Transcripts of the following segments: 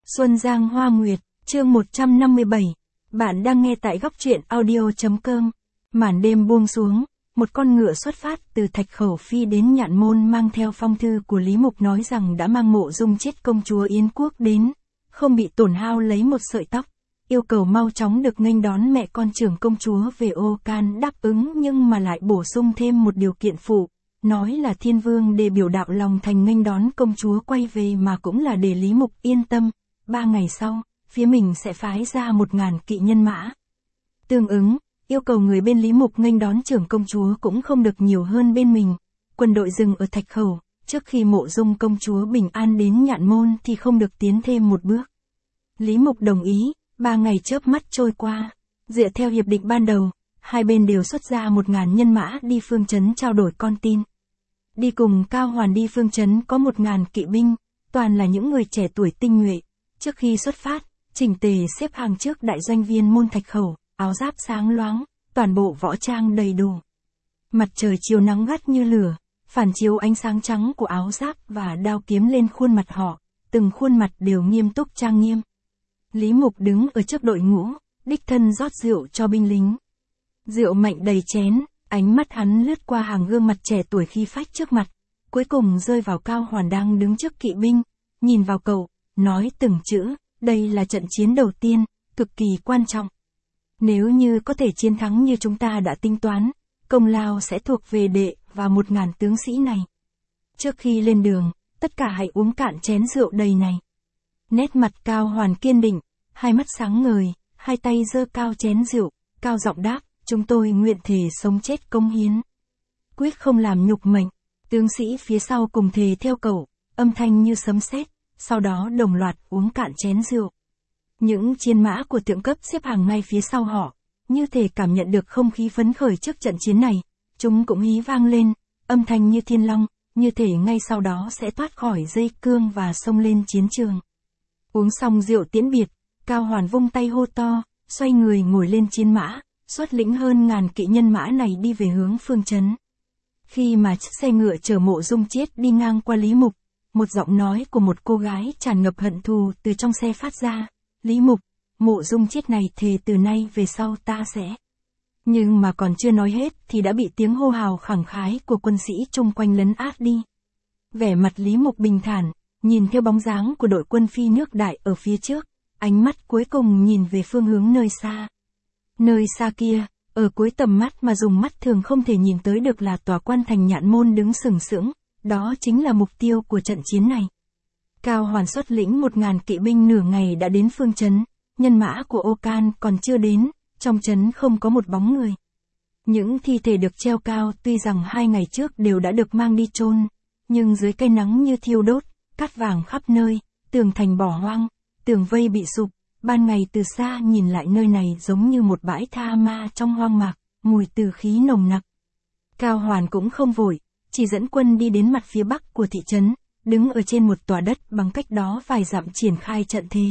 Xuân Giang Hoa Nguyệt, chương 157. Bạn đang nghe tại góc truyện audio.com. Màn đêm buông xuống, một con ngựa xuất phát từ Thạch Khẩu phi đến Nhạn Môn mang theo phong thư của Lý Mục nói rằng đã mang Mộ Dung chết công chúa Yến Quốc đến, không bị tổn hao lấy một sợi tóc, yêu cầu mau chóng được nghênh đón mẹ con trưởng công chúa về Ô Can. Đáp ứng nhưng mà lại bổ sung thêm một điều kiện phụ, nói là Thiên Vương để biểu đạo lòng thành nghênh đón công chúa quay về mà cũng là để Lý Mục yên tâm. 3 ngày sau, phía mình sẽ phái ra 1000 kỵ nhân mã. Tương ứng, yêu cầu người bên Lý Mục nghênh đón trưởng công chúa cũng không được nhiều hơn bên mình. Quân đội dừng ở Thạch Khẩu, trước khi Mộ Dung công chúa bình an đến Nhạn Môn thì không được tiến thêm một bước. Lý Mục đồng ý, 3 ngày chớp mắt trôi qua. Dựa theo hiệp định ban đầu, hai bên đều xuất ra 1000 nhân mã đi phương trấn trao đổi con tin. Đi cùng Cao Hoàn đi phương trấn có 1000 kỵ binh, toàn là những người trẻ tuổi tinh nhuệ. Trước khi xuất phát, chỉnh tề xếp hàng trước đại doanh viên môn Thạch Khẩu, áo giáp sáng loáng, toàn bộ võ trang đầy đủ. Mặt trời chiều nắng gắt như lửa, phản chiếu ánh sáng trắng của áo giáp và đao kiếm lên khuôn mặt họ, từng khuôn mặt đều nghiêm túc trang nghiêm. Lý Mục đứng ở trước đội ngũ, đích thân rót rượu cho binh lính. Rượu mạnh đầy chén, ánh mắt hắn lướt qua hàng gương mặt trẻ tuổi khí phách trước mặt, cuối cùng rơi vào Cao Hoàn đang đứng trước kỵ binh, nhìn vào cậu, nói từng chữ, đây là trận chiến đầu tiên, cực kỳ quan trọng. Nếu như có thể chiến thắng như chúng ta đã tính toán, công lao sẽ thuộc về đệ và 1000 tướng sĩ này. Trước khi lên đường, tất cả hãy uống cạn chén rượu đầy này. Nét mặt Cao Hoàn kiên định, hai mắt sáng ngời, hai tay giơ cao chén rượu, cao giọng đáp, chúng tôi nguyện thề sống chết cống hiến. Quyết không làm nhục mệnh. Tướng sĩ phía sau cùng thề theo cậu, âm thanh như sấm sét, sau đó đồng loạt uống cạn chén rượu. Những chiến mã của thượng cấp xếp hàng ngay phía sau họ, như thể cảm nhận được không khí phấn khởi trước trận chiến này, chúng cũng hí vang lên, âm thanh như thiên long, như thể ngay sau đó sẽ thoát khỏi dây cương và xông lên chiến trường. Uống xong rượu tiễn biệt, Cao Hoàn vung tay hô to, xoay người ngồi lên chiến mã, xuất lĩnh hơn 1000 kỵ nhân mã này đi về hướng phương trấn. Khi mà chiếc xe ngựa chở Mộ Dung chết đi ngang qua Lý Mục, một giọng nói của một cô gái tràn ngập hận thù từ trong xe phát ra, Lý Mục, Mộ Dung chết này thề từ nay về sau ta sẽ. Nhưng mà còn chưa nói hết thì đã bị tiếng hô hào khẳng khái của quân sĩ chung quanh lấn át đi. Vẻ mặt Lý Mục bình thản, nhìn theo bóng dáng của đội quân phi nước đại ở phía trước, ánh mắt cuối cùng nhìn về phương hướng nơi xa. Nơi xa kia, ở cuối tầm mắt mà dùng mắt thường không thể nhìn tới được là tòa quan thành Nhạn Môn đứng sừng sững, đó chính là mục tiêu của trận chiến này. Cao Hoàn xuất lĩnh 1000 kỵ binh nửa ngày đã đến phương trấn, nhân mã của Ô Can còn chưa đến, trong trấn không có một bóng người. Những thi thể được treo cao tuy rằng 2 ngày trước đều đã được mang đi chôn, nhưng dưới cây nắng như thiêu đốt, cát vàng khắp nơi, tường thành bỏ hoang, tường vây bị sụp, ban ngày từ xa nhìn lại nơi này giống như một bãi tha ma trong hoang mạc, mùi tử khí nồng nặc. Cao Hoàn cũng không vội, chỉ dẫn quân đi đến mặt phía bắc của thị trấn, đứng ở trên một tòa đất bằng cách đó vài dặm triển khai trận thế.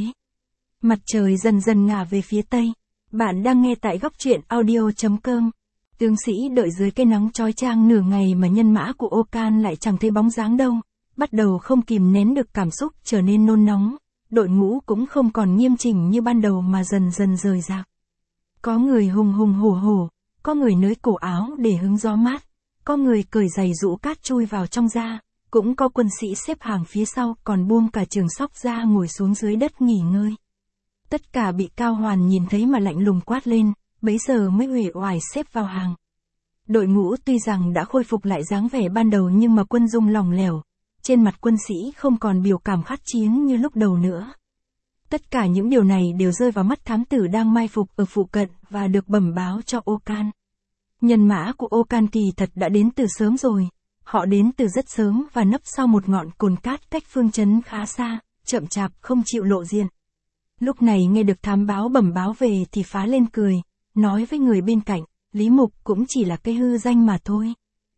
Mặt trời dần dần ngả về phía tây. Bạn đang nghe tại góc truyện audio.com. Tướng sĩ đợi dưới cây nắng chói chang nửa ngày mà nhân mã của Ô Can lại chẳng thấy bóng dáng đâu, bắt đầu không kìm nén được cảm xúc trở nên nôn nóng. Đội ngũ cũng không còn nghiêm chỉnh như ban đầu mà dần dần rời rạc. Có người hùng hùng hổ hổ, có người nới cổ áo để hứng gió mát, có người cởi giày rũ cát chui vào trong da, cũng có quân sĩ xếp hàng phía sau còn buông cả trường sóc ra ngồi xuống dưới đất nghỉ ngơi. Tất cả bị Cao Hoàn nhìn thấy mà lạnh lùng quát lên, bấy giờ mới uể oải xếp vào hàng. Đội ngũ tuy rằng đã khôi phục lại dáng vẻ ban đầu nhưng mà quân dung lỏng lẻo, trên mặt quân sĩ không còn biểu cảm khát chiến như lúc đầu nữa. Tất cả những điều này đều rơi vào mắt thám tử đang mai phục ở phụ cận và được bẩm báo cho Ô Can. Nhân mã của Ô Can kỳ thật đã đến từ sớm rồi, họ đến từ rất sớm và nấp sau một ngọn cồn cát cách phương trấn khá xa, chậm chạp không chịu lộ diện. Lúc này nghe được thám báo bẩm báo về thì phá lên cười, nói với người bên cạnh, Lý Mục cũng chỉ là cái hư danh mà thôi.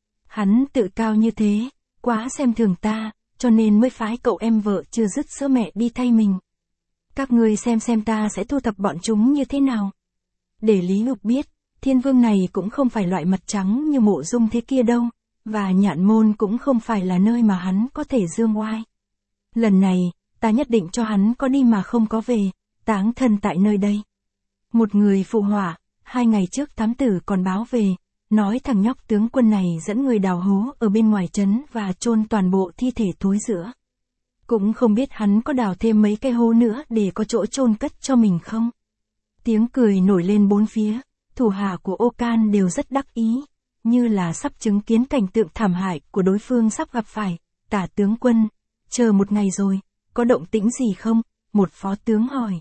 Hắn tự cao như thế, quá xem thường ta, cho nên mới phái cậu em vợ chưa dứt sữa mẹ đi thay mình. Các ngươi xem ta sẽ thu thập bọn chúng như thế nào. Để Lý Mục biết, Thiên Vương này cũng không phải loại mặt trắng như Mộ Dung thế kia đâu, và Nhạn Môn cũng không phải là nơi mà hắn có thể dương oai. Lần này, ta nhất định cho hắn có đi mà không có về, táng thân tại nơi đây. Một người phụ họa, 2 ngày trước thám tử còn báo về, nói thằng nhóc tướng quân này dẫn người đào hố ở bên ngoài trấn và chôn toàn bộ thi thể thối rữa. Cũng không biết hắn có đào thêm mấy cái hố nữa để có chỗ chôn cất cho mình không. Tiếng cười nổi lên bốn phía, thủ hạ của Okan đều rất đắc ý, như là sắp chứng kiến cảnh tượng thảm hại của đối phương sắp gặp phải. Tả tướng quân, chờ một ngày rồi, có động tĩnh gì không? Một phó tướng hỏi.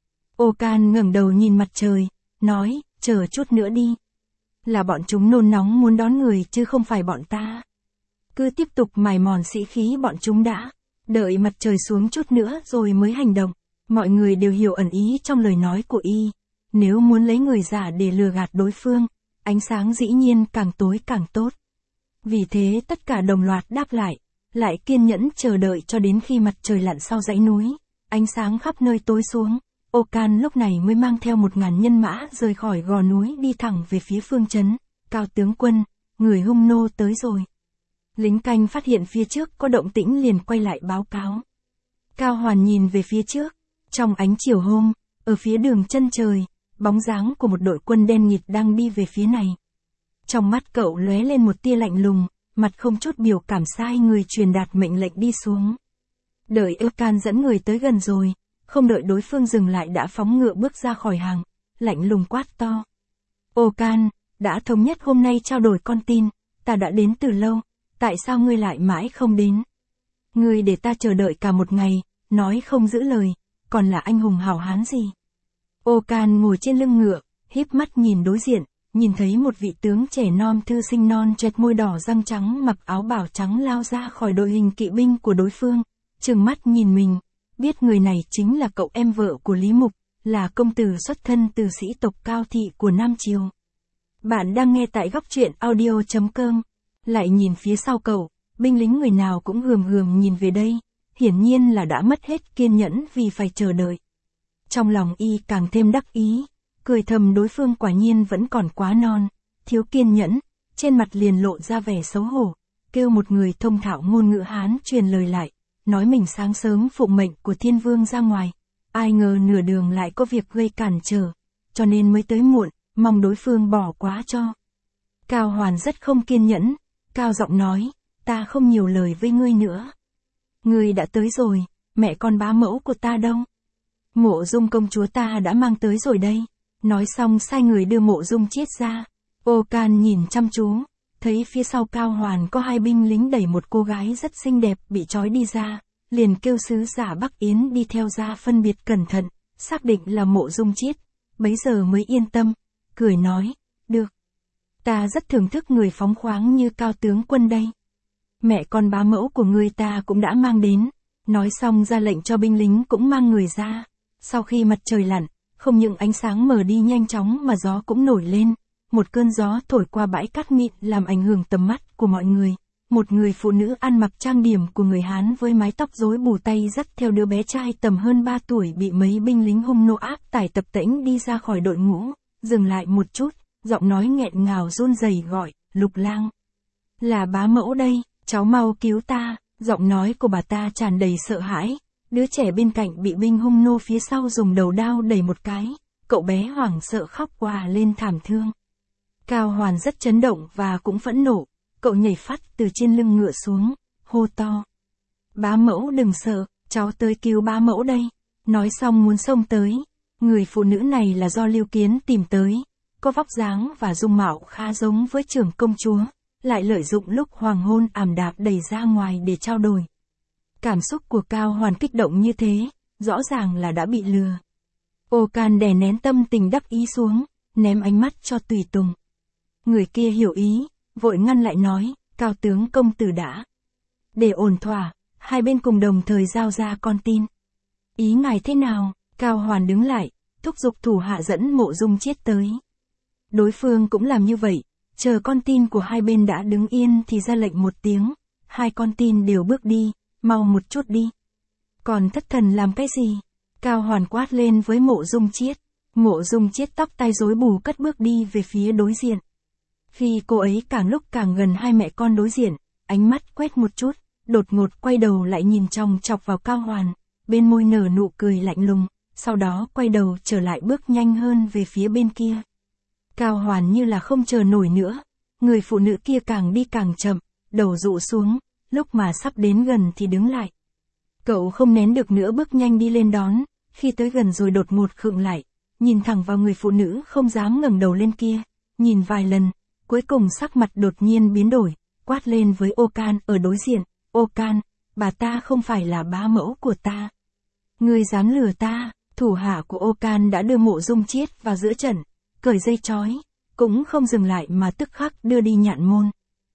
Okan ngẩng đầu nhìn mặt trời, nói, chờ chút nữa đi. Là bọn chúng nôn nóng muốn đón người chứ không phải bọn ta. Cứ tiếp tục mài mòn sĩ khí bọn chúng đã, đợi mặt trời xuống chút nữa rồi mới hành động. Mọi người đều hiểu ẩn ý trong lời nói của y. Nếu muốn lấy người giả để lừa gạt đối phương, ánh sáng dĩ nhiên càng tối càng tốt. Vì thế tất cả đồng loạt đáp lại kiên nhẫn chờ đợi cho đến khi mặt trời lặn sau dãy núi, ánh sáng khắp nơi tối xuống. Okan lúc này mới mang theo 1000 nhân mã rời khỏi gò núi đi thẳng về phía phương trấn. Cao tướng quân, người hung nô tới rồi. Lính canh phát hiện phía trước có động tĩnh liền quay lại báo cáo. Cao Hoàn nhìn về phía trước, trong ánh chiều hôm, ở phía đường chân trời, bóng dáng của một đội quân đen nghịt đang đi về phía này. Trong mắt cậu lóe lên một tia lạnh lùng, mặt không chút biểu cảm sai người truyền đạt mệnh lệnh đi xuống. Đợi Okan dẫn người tới gần rồi, không đợi đối phương dừng lại đã phóng ngựa bước ra khỏi hàng, lạnh lùng quát to. Okan, đã thống nhất hôm nay trao đổi con tin, ta đã đến từ lâu, tại sao ngươi lại mãi không đến? Ngươi để ta chờ đợi cả một ngày, nói không giữ lời, còn là anh hùng hảo hán gì? Okan ngồi trên lưng ngựa, híp mắt nhìn đối diện, nhìn thấy một vị tướng trẻ non thư sinh non chẹt môi đỏ răng trắng mặc áo bào trắng lao ra khỏi đội hình kỵ binh của đối phương, trừng mắt nhìn mình, biết người này chính là cậu em vợ của Lý Mục, là công tử xuất thân từ sĩ tộc Cao Thị của Nam Triều. Bạn đang nghe tại góc truyện audio.com, lại nhìn phía sau cậu, binh lính người nào cũng gườm nhìn về đây, hiển nhiên là đã mất hết kiên nhẫn vì phải chờ đợi. Trong lòng y càng thêm đắc ý, cười thầm đối phương quả nhiên vẫn còn quá non, thiếu kiên nhẫn, trên mặt liền lộ ra vẻ xấu hổ, kêu một người thông thạo ngôn ngữ Hán truyền lời lại, nói mình sáng sớm phụng mệnh của Thiên Vương ra ngoài, ai ngờ nửa đường lại có việc gây cản trở, cho nên mới tới muộn, mong đối phương bỏ qua cho. Cao Hoàn rất không kiên nhẫn, cao giọng nói, ta không nhiều lời với ngươi nữa. Ngươi đã tới rồi, mẹ con bá mẫu của ta đâu? Mộ Dung công chúa ta đã mang tới rồi đây. Nói xong sai người đưa Mộ Dung Chiết ra. Okan nhìn chăm chú, thấy phía sau Cao Hoàn có 2 binh lính đẩy một cô gái rất xinh đẹp bị trói đi ra, liền kêu sứ giả Bắc Yến đi theo ra phân biệt cẩn thận, xác định là Mộ Dung Chiết, bấy giờ mới yên tâm, cười nói, được. Ta rất thưởng thức người phóng khoáng như Cao tướng quân đây. Mẹ con bá mẫu của người ta cũng đã mang đến, nói xong ra lệnh cho binh lính cũng mang người ra. Sau khi mặt trời lặn, không những ánh sáng mờ đi nhanh chóng mà gió cũng nổi lên, một cơn gió thổi qua bãi cát mịn làm ảnh hưởng tầm mắt của mọi người. Một người phụ nữ ăn mặc trang điểm của người Hán với mái tóc rối bù tay dắt theo đứa bé trai tầm hơn 3 tuổi bị mấy binh lính hung nô áp tải tập tễnh đi ra khỏi đội ngũ, dừng lại một chút, giọng nói nghẹn ngào run rẩy gọi, Lục Lang. Là bá mẫu đây, cháu mau cứu ta, giọng nói của bà ta tràn đầy sợ hãi. Đứa trẻ bên cạnh bị binh hung nô phía sau dùng đầu đao đẩy một cái, cậu bé hoảng sợ khóc òa lên thảm thương. Cao Hoàn rất chấn động và cũng phẫn nộ, cậu nhảy phắt từ trên lưng ngựa xuống, hô to. Bá mẫu đừng sợ, cháu tới cứu bá mẫu đây. Nói xong muốn xông tới, người phụ nữ này là do Lưu Kiến tìm tới, có vóc dáng và dung mạo khá giống với trưởng công chúa, lại lợi dụng lúc hoàng hôn ảm đạm đẩy ra ngoài để trao đổi. Cảm xúc của Cao Hoàn kích động như thế, rõ ràng là đã bị lừa. Okan đè nén tâm tình đắc ý xuống, ném ánh mắt cho tùy tùng. Người kia hiểu ý, vội ngăn lại nói, Cao tướng công tử đã. Để ổn thỏa, hai bên cùng đồng thời giao ra con tin. Ý ngài thế nào? Cao Hoàn đứng lại, thúc giục thủ hạ dẫn Mộ Dung Chiết tới. Đối phương cũng làm như vậy, chờ con tin của hai bên đã đứng yên thì ra lệnh một tiếng, 2 con tin đều bước đi. Mau một chút đi. Còn thất thần làm cái gì? Cao Hoàn quát lên với Mộ Dung Chiết. Mộ Dung Chiết tóc tai rối bù cất bước đi về phía đối diện. Khi cô ấy càng lúc càng gần hai mẹ con đối diện, ánh mắt quét một chút, đột ngột quay đầu lại nhìn chòng chọc vào Cao Hoàn. bên môi nở nụ cười lạnh lùng, sau đó quay đầu trở lại bước nhanh hơn về phía bên kia. Cao Hoàn như là không chờ nổi nữa, người phụ nữ kia càng đi càng chậm, đầu dụ xuống, lúc mà sắp đến gần thì đứng lại. Cậu không nén được nữa bước nhanh đi lên đón, khi tới gần rồi đột ngột khựng lại, nhìn thẳng vào người phụ nữ không dám ngẩng đầu lên kia, nhìn vài lần, cuối cùng sắc mặt đột nhiên biến đổi, quát lên với Okan ở đối diện, Okan, bà ta không phải là bá mẫu của ta. Ngươi dám lừa ta, thủ hạ của Okan đã đưa Mộ Dung Chiết vào giữa trận, cởi dây trói, cũng không dừng lại mà tức khắc đưa đi Nhạn Môn.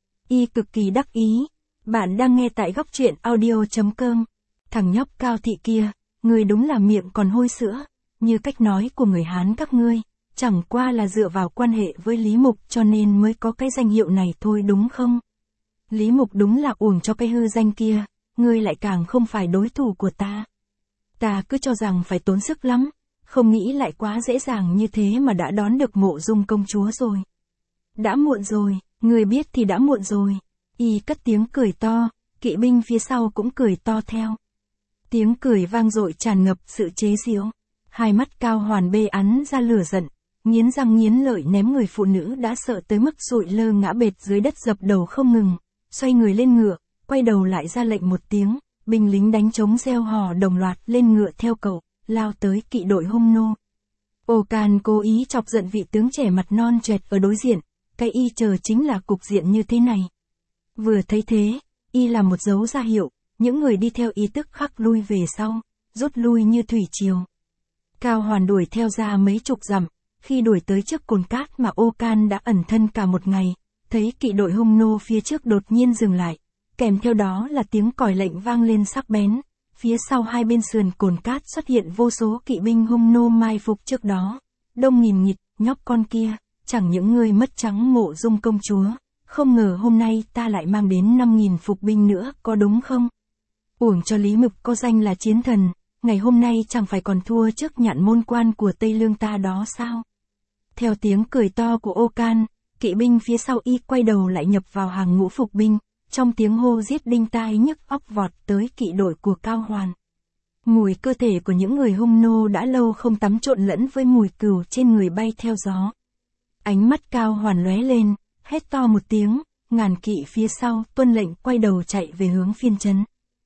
Y cực kỳ đắc ý, bạn đang nghe tại góc truyện audio.com. Thằng nhóc Cao Thị kia, ngươi đúng là miệng còn hôi sữa, như cách nói của người Hán các ngươi, chẳng qua là dựa vào quan hệ với Lý Mục cho nên mới có cái danh hiệu này thôi đúng không? Lý Mục đúng là uổng cho cái hư danh kia, ngươi lại càng không phải đối thủ của ta. Ta cứ cho rằng phải tốn sức lắm, không nghĩ lại quá dễ dàng như thế mà đã đón được Mộ Dung công chúa rồi. Đã muộn rồi, ngươi biết thì đã muộn rồi. Y cất tiếng cười to, kỵ binh phía sau cũng cười to theo. Tiếng cười vang dội tràn ngập sự chế giễu. Hai mắt Cao Hoàn bê ắn ra lửa giận, nghiến răng nghiến lợi ném người phụ nữ đã sợ tới mức sụi lơ ngã bệt dưới đất dập đầu không ngừng, xoay người lên ngựa, quay đầu lại ra lệnh một tiếng, binh lính đánh trống reo hò đồng loạt lên ngựa theo cậu, lao tới kỵ đội hung nô. Okan cố ý chọc giận vị tướng trẻ mặt non choẹt ở đối diện, cái y chờ chính là cục diện như thế này. Vừa thấy thế, y làm một dấu ra hiệu, những người đi theo y tức khắc lui về sau, rút lui như thủy triều. Cao Hoàn đuổi theo ra mấy chục dặm, khi đuổi tới trước cồn cát mà Okan đã ẩn thân cả một ngày, thấy kỵ đội hung nô phía trước đột nhiên dừng lại, kèm theo đó là tiếng còi lệnh vang lên sắc bén, phía sau hai bên sườn cồn cát xuất hiện vô số kỵ binh hung nô mai phục trước đó, đông nghìn nghịt, nhóc con kia, chẳng những ngươi mất trắng Mộ Dung công chúa, không ngờ hôm nay ta lại mang đến 5.000 phục binh nữa, có đúng không? Uổng cho Lý Mục có danh là chiến thần, ngày hôm nay chẳng phải còn thua trước Nhạn Môn quan của Tây Lương ta đó sao? Theo tiếng cười to của Okan, kỵ binh phía sau y quay đầu lại nhập vào hàng ngũ phục binh, trong tiếng hô giết đinh tai nhức óc vọt tới kỵ đội của Cao Hoàn. Mùi cơ thể của những người hung nô đã lâu không tắm trộn lẫn với mùi cừu trên người bay theo gió. Ánh mắt Cao Hoàn lóe lên, hét to một tiếng, ngàn kỵ phía sau tuân lệnh quay đầu chạy về hướng phiên trấn.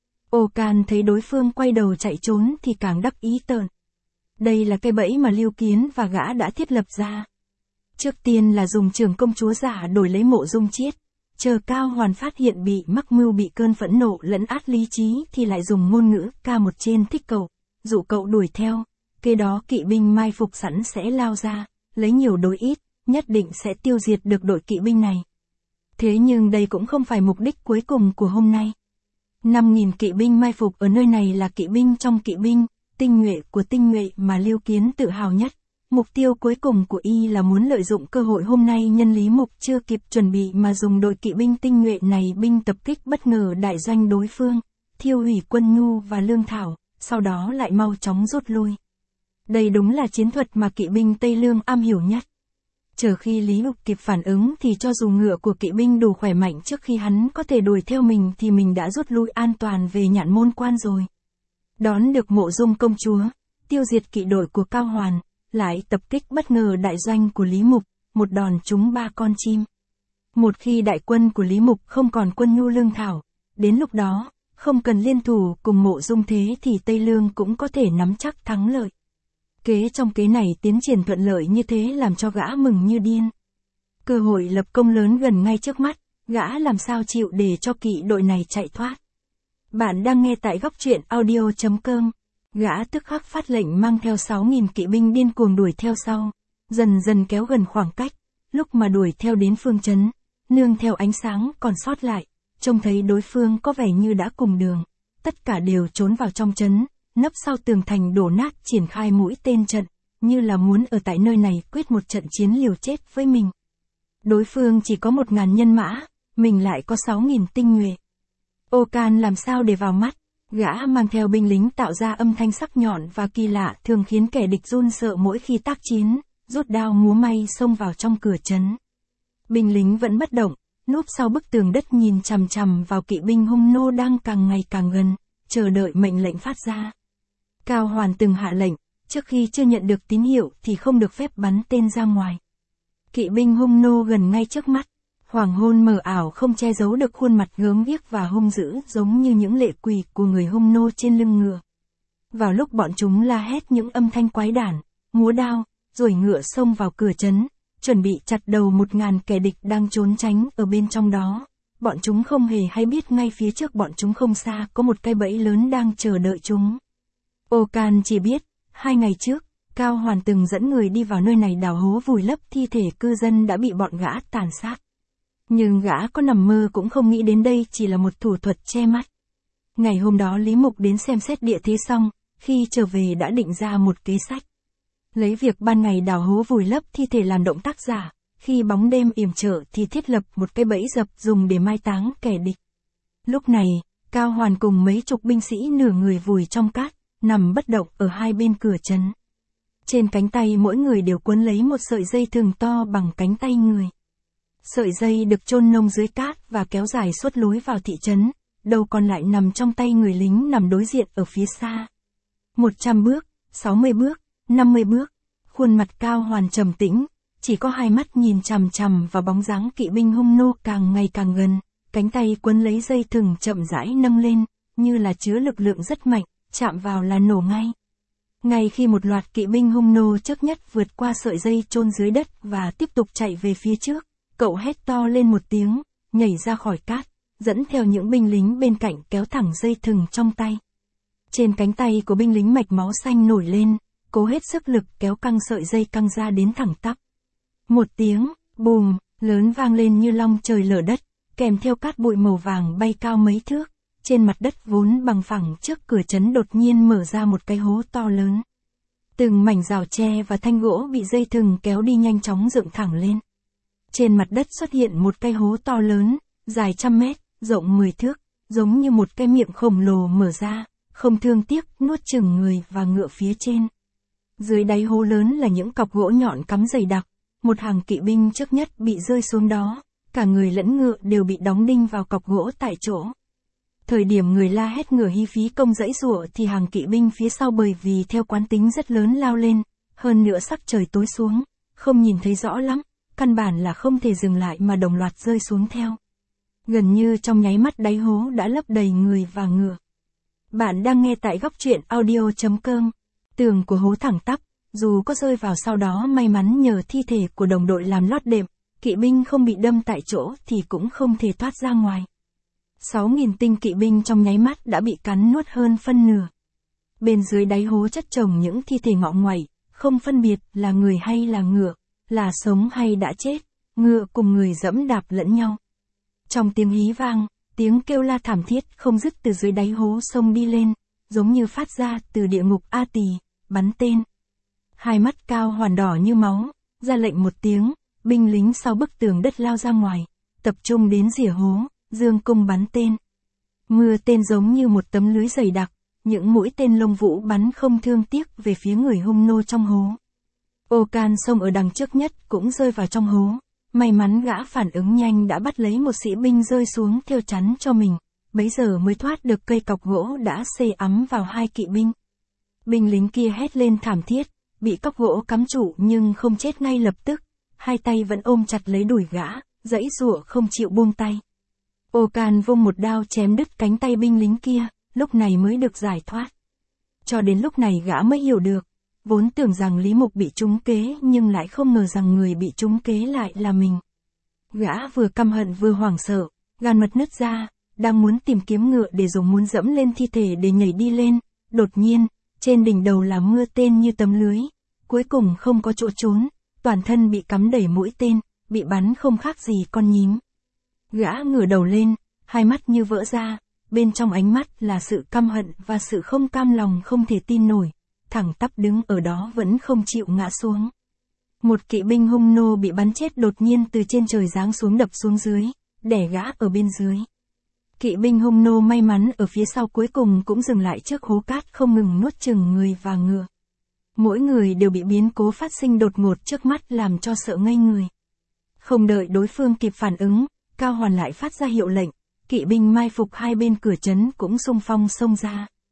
Okan thấy đối phương quay đầu chạy trốn thì càng đắc ý tợn. Đây là cái bẫy mà Lưu Kiến và gã đã thiết lập ra. Trước tiên là dùng trưởng công chúa giả đổi lấy Mộ Dung Chiết, chờ Cao Hoàn phát hiện bị mắc mưu bị cơn phẫn nộ lẫn át lý trí thì lại dùng ngôn ngữ ca một trên thích cậu, dụ cậu đuổi theo, kế đó kỵ binh mai phục sẵn sẽ lao ra, lấy nhiều đối ít, nhất định sẽ tiêu diệt được đội kỵ binh này. Thế nhưng đây cũng không phải mục đích cuối cùng của hôm nay. 5.000 kỵ binh mai phục ở nơi này là kỵ binh trong kỵ binh, tinh nhuệ của tinh nhuệ mà Lưu Kiến tự hào nhất. Mục tiêu cuối cùng của y là muốn lợi dụng cơ hội hôm nay nhân Lý Mục chưa kịp chuẩn bị mà dùng đội kỵ binh tinh nhuệ này binh tập kích bất ngờ đại doanh đối phương, thiêu hủy quân nhu và lương thảo, sau đó lại mau chóng rút lui. Đây đúng là chiến thuật mà kỵ binh Tây Lương am hiểu nhất. Chờ khi Lý Mục kịp phản ứng thì cho dù ngựa của kỵ binh đủ khỏe mạnh trước khi hắn có thể đuổi theo mình thì mình đã rút lui an toàn về Nhạn Môn quan rồi. Đón được Mộ Dung công chúa, tiêu diệt kỵ đội của Cao Hoàn, lại tập kích bất ngờ đại doanh của Lý Mục, một đòn trúng 3 con chim. Một khi đại quân của Lý Mục không còn quân nhu lương thảo, đến lúc đó, không cần liên thủ cùng Mộ Dung thế thì Tây Lương cũng có thể nắm chắc thắng lợi. Kế trong kế này tiến triển thuận lợi như thế làm cho gã mừng như điên. Cơ hội lập công lớn gần ngay trước mắt, gã làm sao chịu để cho kỵ đội này chạy thoát. Bạn đang nghe tại góc truyện audio.com. Gã tức khắc phát lệnh mang theo 6.000 kỵ binh điên cuồng đuổi theo sau, dần dần kéo gần khoảng cách, lúc mà đuổi theo đến phương trấn, nương theo ánh sáng còn sót lại, trông thấy đối phương có vẻ như đã cùng đường, tất cả đều trốn vào trong trấn, nấp sau tường thành đổ nát triển khai mũi tên trận, như là muốn ở tại nơi này quyết một trận chiến liều chết với mình. Đối phương chỉ có 1.000 nhân mã, mình lại có 6.000 tinh nhuệ. Okan làm sao để vào mắt, gã mang theo binh lính tạo ra âm thanh sắc nhọn và kỳ lạ thường khiến kẻ địch run sợ mỗi khi tác chiến, rút đao múa may xông vào trong cửa trấn. Binh lính vẫn bất động, núp sau bức tường đất nhìn chằm chằm vào kỵ binh hung nô đang càng ngày càng gần, chờ đợi mệnh lệnh phát ra. Cao Hoàn từng hạ lệnh, trước khi chưa nhận được tín hiệu thì không được phép bắn tên ra ngoài. Kỵ binh hung nô gần ngay trước mắt, hoàng hôn mờ ảo không che giấu được khuôn mặt gớm ghiếc và hung dữ giống như những lệ quỷ của người hung nô trên lưng ngựa. Vào lúc bọn chúng la hét những âm thanh quái đản, múa đao, rồi ngựa xông vào cửa trấn, chuẩn bị chặt đầu 1000 kẻ địch đang trốn tránh ở bên trong đó. Bọn chúng không hề hay biết ngay phía trước bọn chúng không xa có một cái bẫy lớn đang chờ đợi chúng. Okan chỉ biết, 2 ngày trước, Cao Hoàn từng dẫn người đi vào nơi này đào hố vùi lấp thi thể cư dân đã bị bọn gã tàn sát. Nhưng gã có nằm mơ cũng không nghĩ đến đây chỉ là một thủ thuật che mắt. Ngày hôm đó Lý Mục đến xem xét địa thế xong, khi trở về đã định ra một kế sách. Lấy việc ban ngày đào hố vùi lấp thi thể làm động tác giả, khi bóng đêm yểm trở thì thiết lập một cái bẫy dập dùng để mai táng kẻ địch. Lúc này, Cao Hoàn cùng mấy chục binh sĩ nửa người vùi trong cát, nằm bất động ở hai bên cửa trấn. Trên cánh tay mỗi người đều quấn lấy một sợi dây thừng to bằng cánh tay người. Sợi dây được chôn nông dưới cát và kéo dài suốt lối vào thị trấn, đầu còn lại nằm trong tay người lính nằm đối diện ở phía xa. 100 bước, 60 bước, 50 bước, khuôn mặt Cao Hoàn trầm tĩnh, chỉ có hai mắt nhìn chằm chằm vào bóng dáng kỵ binh hung nô càng ngày càng gần, cánh tay quấn lấy dây thừng chậm rãi nâng lên, như là chứa lực lượng rất mạnh, chạm vào là nổ ngay. Ngay khi một loạt kỵ binh hung nô trước nhất vượt qua sợi dây chôn dưới đất và tiếp tục chạy về phía trước, cậu hét to lên một tiếng, nhảy ra khỏi cát, dẫn theo những binh lính bên cạnh kéo thẳng dây thừng trong tay. Trên cánh tay của binh lính mạch máu xanh nổi lên, cố hết sức lực kéo căng sợi dây căng ra đến thẳng tắp. Một tiếng, bùm, lớn vang lên như long trời lở đất, kèm theo cát bụi màu vàng bay cao mấy thước. Trên mặt đất vốn bằng phẳng trước cửa trấn đột nhiên mở ra một cái hố to lớn. Từng mảnh rào tre và thanh gỗ bị dây thừng kéo đi nhanh chóng dựng thẳng lên. Trên mặt đất xuất hiện một cái hố to lớn, dài 100 mét, rộng 10 thước, giống như một cái miệng khổng lồ mở ra, không thương tiếc nuốt chửng người và ngựa phía trên. Dưới đáy hố lớn là những cọc gỗ nhọn cắm dày đặc, một hàng kỵ binh trước nhất bị rơi xuống đó, cả người lẫn ngựa đều bị đóng đinh vào cọc gỗ tại chỗ. Thời điểm người la hét ngựa hí phí công dãy giụa thì hàng kỵ binh phía sau bởi vì theo quán tính rất lớn lao lên, hơn nữa sắc trời tối xuống, không nhìn thấy rõ lắm, căn bản là không thể dừng lại mà đồng loạt rơi xuống theo. Gần như trong nháy mắt đáy hố đã lấp đầy người và ngựa. Bạn đang nghe tại góc truyện audio.com. Tường của hố thẳng tắp, dù có rơi vào sau đó may mắn nhờ thi thể của đồng đội làm lót đệm, kỵ binh không bị đâm tại chỗ thì cũng không thể thoát ra ngoài. 6.000 tinh kỵ binh trong nháy mắt đã bị cắn nuốt hơn phân nửa. Bên dưới đáy hố chất chồng những thi thể ngọ nguậy, không phân biệt là người hay là ngựa, là sống hay đã chết, ngựa cùng người dẫm đạp lẫn nhau. Trong tiếng hí vang, tiếng kêu la thảm thiết không dứt từ dưới đáy hố sông đi lên, giống như phát ra từ địa ngục A Tỳ, bắn tên. Hai mắt Cao Hoàn đỏ như máu, ra lệnh một tiếng, binh lính sau bức tường đất lao ra ngoài, tập trung đến rỉa hố, dương cung bắn tên. Mưa tên giống như một tấm lưới dày đặc, những mũi tên lông vũ bắn không thương tiếc về phía người hung nô trong hố. Okan xông ở đằng trước nhất cũng rơi vào trong hố, may mắn gã phản ứng nhanh đã bắt lấy một sĩ binh rơi xuống theo chắn cho mình, bấy giờ mới thoát được cây cọc gỗ đã xê ắm vào hai kỵ binh. Binh lính kia hét lên thảm thiết, bị cọc gỗ cắm trụ nhưng không chết ngay lập tức, hai tay vẫn ôm chặt lấy đùi gã, giãy giụa không chịu buông tay. Okan vung một đao chém đứt cánh tay binh lính kia, lúc này mới được giải thoát. Cho đến lúc này gã mới hiểu được, vốn tưởng rằng Lý Mục bị trúng kế nhưng lại không ngờ rằng người bị trúng kế lại là mình. Gã vừa căm hận vừa hoảng sợ, gan mật nứt ra, đang muốn tìm kiếm ngựa để dùng muốn dẫm lên thi thể để nhảy đi lên, đột nhiên, trên đỉnh đầu là mưa tên như tấm lưới, cuối cùng không có chỗ trốn, toàn thân bị cắm đầy mũi tên, bị bắn không khác gì con nhím. Gã ngửa đầu lên, hai mắt như vỡ ra, bên trong ánh mắt là sự căm hận và sự không cam lòng không thể tin nổi, thẳng tắp đứng ở đó vẫn không chịu ngã xuống. Một kỵ binh hung nô bị bắn chết đột nhiên từ trên trời giáng xuống đập xuống dưới, đè gã ở bên dưới. Kỵ binh hung nô may mắn ở phía sau cuối cùng cũng dừng lại trước hố cát không ngừng nuốt chửng người và ngựa. Mỗi người đều bị biến cố phát sinh đột ngột trước mắt làm cho sợ ngây người. Không đợi đối phương kịp phản ứng, Cao Hoàn lại phát ra hiệu lệnh, kỵ binh mai phục hai bên cửa trấn cũng xung phong xông ra.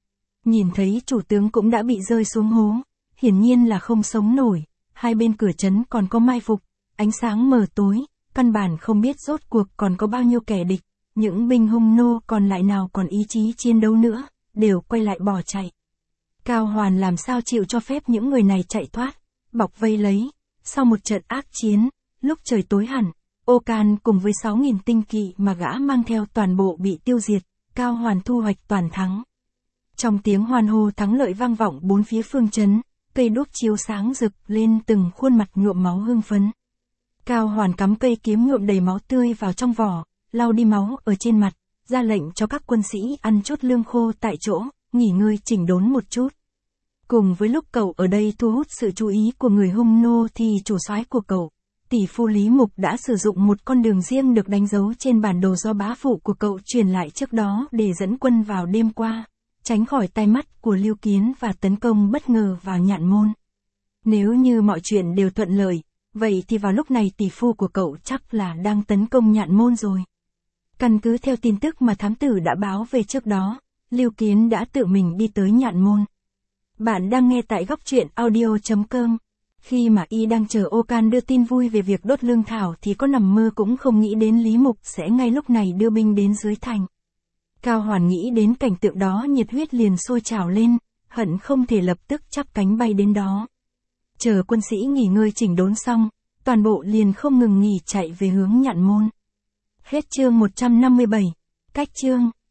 Nhìn thấy chủ tướng cũng đã bị rơi xuống hố, hiển nhiên là không sống nổi, hai bên cửa trấn còn có mai phục, ánh sáng mờ tối, căn bản không biết rốt cuộc còn có bao nhiêu kẻ địch, những binh hung nô còn lại nào còn ý chí chiến đấu nữa, đều quay lại bỏ chạy. Cao Hoàn làm sao chịu cho phép những người này chạy thoát, bọc vây lấy, sau một trận ác chiến, lúc trời tối hẳn, Okan cùng với 6.000 tinh kỵ mà gã mang theo toàn bộ bị tiêu diệt, Cao Hoàn thu hoạch toàn thắng. Trong tiếng hoan hô thắng lợi vang vọng bốn phía phương trấn, cây đuốc chiếu sáng rực lên từng khuôn mặt nhuộm máu hưng phấn. Cao Hoàn cắm cây kiếm nhuộm đầy máu tươi vào trong vỏ, lau đi máu ở trên mặt, ra lệnh cho các quân sĩ ăn chút lương khô tại chỗ, nghỉ ngơi chỉnh đốn một chút. Cùng với lúc cậu ở đây thu hút sự chú ý của người hung nô thì chủ soái của cậu, tỷ phu Lý Mục đã sử dụng một con đường riêng được đánh dấu trên bản đồ do bá phụ của cậu truyền lại trước đó để dẫn quân vào đêm qua, tránh khỏi tai mắt của Lưu Kiến và tấn công bất ngờ vào Nhạn Môn. Nếu như mọi chuyện đều thuận lợi, vậy thì vào lúc này tỷ phu của cậu chắc là đang tấn công Nhạn Môn rồi. Căn cứ theo tin tức mà thám tử đã báo về trước đó, Lưu Kiến đã tự mình đi tới Nhạn Môn. Bạn đang nghe tại góc truyện audio.com. Khi mà y đang chờ Okan đưa tin vui về việc đốt lương thảo thì có nằm mơ cũng không nghĩ đến Lý Mục sẽ ngay lúc này đưa binh đến dưới thành. Cao Hoàn nghĩ đến cảnh tượng đó nhiệt huyết liền sôi trào lên, hận không thể lập tức chắp cánh bay đến đó. Chờ quân sĩ nghỉ ngơi chỉnh đốn xong, toàn bộ liền không ngừng nghỉ chạy về hướng Nhạn Môn. Hết chương 157. Cách chương